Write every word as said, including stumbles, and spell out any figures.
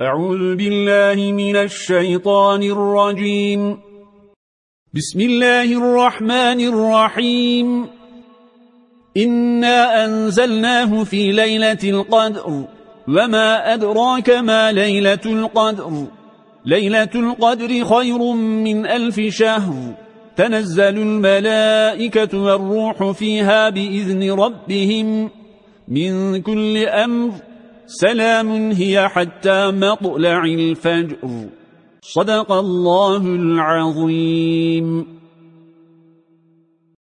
أعوذ بالله من الشيطان الرجيم. بسم الله الرحمن الرحيم. إنا أنزلناه في ليلة القدر، وما أدراك ما ليلة القدر. ليلة القدر خير من ألف شهر. تنزل الملائكة والروح فيها بإذن ربهم من كل أمر. سلام هي حتى مطلع الفجر. صدق الله العظيم.